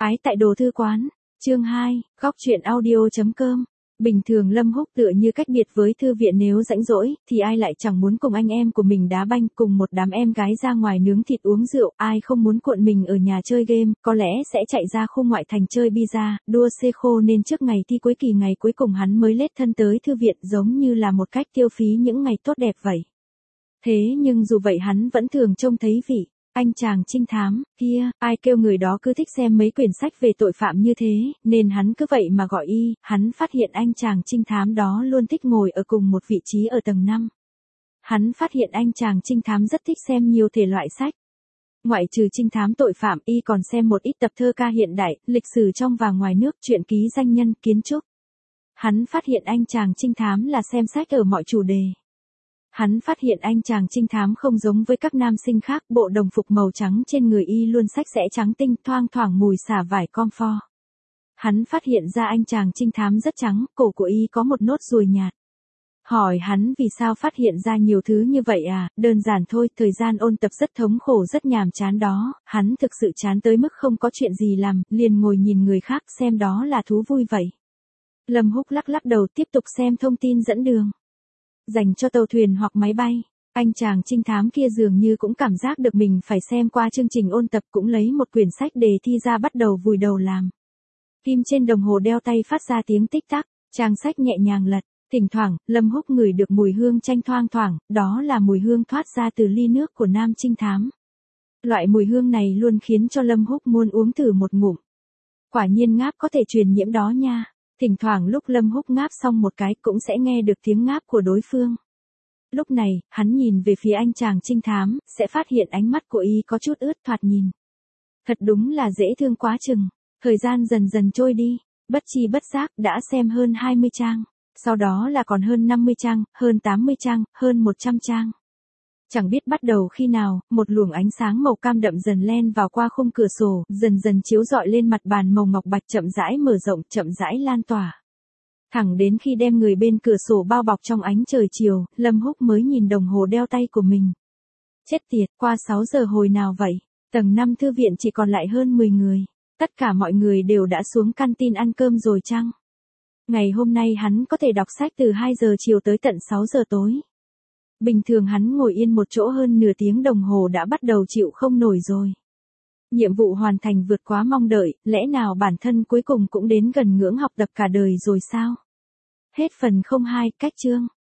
Ái tại đồ thư quán, chương 2, góc truyện audio.com. Bình thường Lâm Húc tựa như cách biệt với thư viện, nếu rảnh rỗi, thì ai lại chẳng muốn cùng anh em của mình đá banh, cùng một đám em gái ra ngoài nướng thịt uống rượu, ai không muốn cuộn mình ở nhà chơi game, có lẽ sẽ chạy ra khu ngoại thành chơi pizza, đua xe khô, nên trước ngày thi cuối kỳ ngày cuối cùng hắn mới lết thân tới thư viện, giống như là một cách tiêu phí những ngày tốt đẹp vậy. Thế nhưng dù vậy hắn vẫn thường trông thấy vị anh chàng trinh thám kia, ai kêu người đó cứ thích xem mấy quyển sách về tội phạm như thế, nên hắn cứ vậy mà gọi y. Hắn phát hiện anh chàng trinh thám đó luôn thích ngồi ở cùng một vị trí ở tầng 5. Hắn phát hiện anh chàng trinh thám rất thích xem nhiều thể loại sách. Ngoại trừ trinh thám tội phạm, y còn xem một ít tập thơ ca hiện đại, lịch sử trong và ngoài nước, truyện ký danh nhân, kiến trúc. Hắn phát hiện anh chàng trinh thám là xem sách ở mọi chủ đề. Hắn phát hiện anh chàng trinh thám không giống với các nam sinh khác, bộ đồng phục màu trắng trên người y luôn sạch sẽ trắng tinh, thoang thoảng mùi xả vải comfort. Hắn phát hiện ra anh chàng trinh thám rất trắng, cổ của y có một nốt ruồi nhạt. Hỏi hắn vì sao phát hiện ra nhiều thứ như vậy à, đơn giản thôi, thời gian ôn tập rất thống khổ, rất nhàm chán đó, hắn thực sự chán tới mức không có chuyện gì làm, liền ngồi nhìn người khác xem đó là thú vui vậy. Lâm Húc lắc lắc đầu tiếp tục xem thông tin dẫn đường. Dành cho tàu thuyền hoặc máy bay, anh chàng trinh thám kia dường như cũng cảm giác được mình phải xem qua chương trình ôn tập, cũng lấy một quyển sách đề thi ra bắt đầu vùi đầu làm. Kim trên đồng hồ đeo tay phát ra tiếng tích tắc, trang sách nhẹ nhàng lật, thỉnh thoảng, Lâm Húc ngửi được mùi hương chanh thoang thoảng, đó là mùi hương thoát ra từ ly nước của nam trinh thám. Loại mùi hương này luôn khiến cho Lâm Húc muốn uống thử một ngụm. Quả nhiên ngáp có thể truyền nhiễm đó nha. Thỉnh thoảng lúc Lâm Húc ngáp xong một cái cũng sẽ nghe được tiếng ngáp của đối phương. Lúc này, hắn nhìn về phía anh chàng trinh thám, sẽ phát hiện ánh mắt của y có chút ướt, thoạt nhìn. Thật đúng là dễ thương quá chừng. Thời gian dần dần trôi đi, bất chi bất giác đã xem hơn 20 trang. Sau đó là còn hơn 50 trang, hơn 80 trang, hơn 100 trang. Chẳng biết bắt đầu khi nào, một luồng ánh sáng màu cam đậm dần len vào qua khung cửa sổ, dần dần chiếu rọi lên mặt bàn màu ngọc bạch, chậm rãi mở rộng, chậm rãi lan tỏa. Thẳng đến khi đem người bên cửa sổ bao bọc trong ánh trời chiều, Lâm Húc mới nhìn đồng hồ đeo tay của mình. Chết tiệt, qua 6 giờ hồi nào vậy? Tầng 5 thư viện chỉ còn lại hơn 10 người. Tất cả mọi người đều đã xuống canteen ăn cơm rồi chăng? Ngày hôm nay hắn có thể đọc sách từ 2 giờ chiều tới tận 6 giờ tối. Bình thường hắn ngồi yên một chỗ hơn nửa tiếng đồng hồ đã bắt đầu chịu không nổi rồi. Nhiệm vụ hoàn thành vượt quá mong đợi, lẽ nào bản thân cuối cùng cũng đến gần ngưỡng học tập cả đời rồi sao? Hết phần 02, cách chương.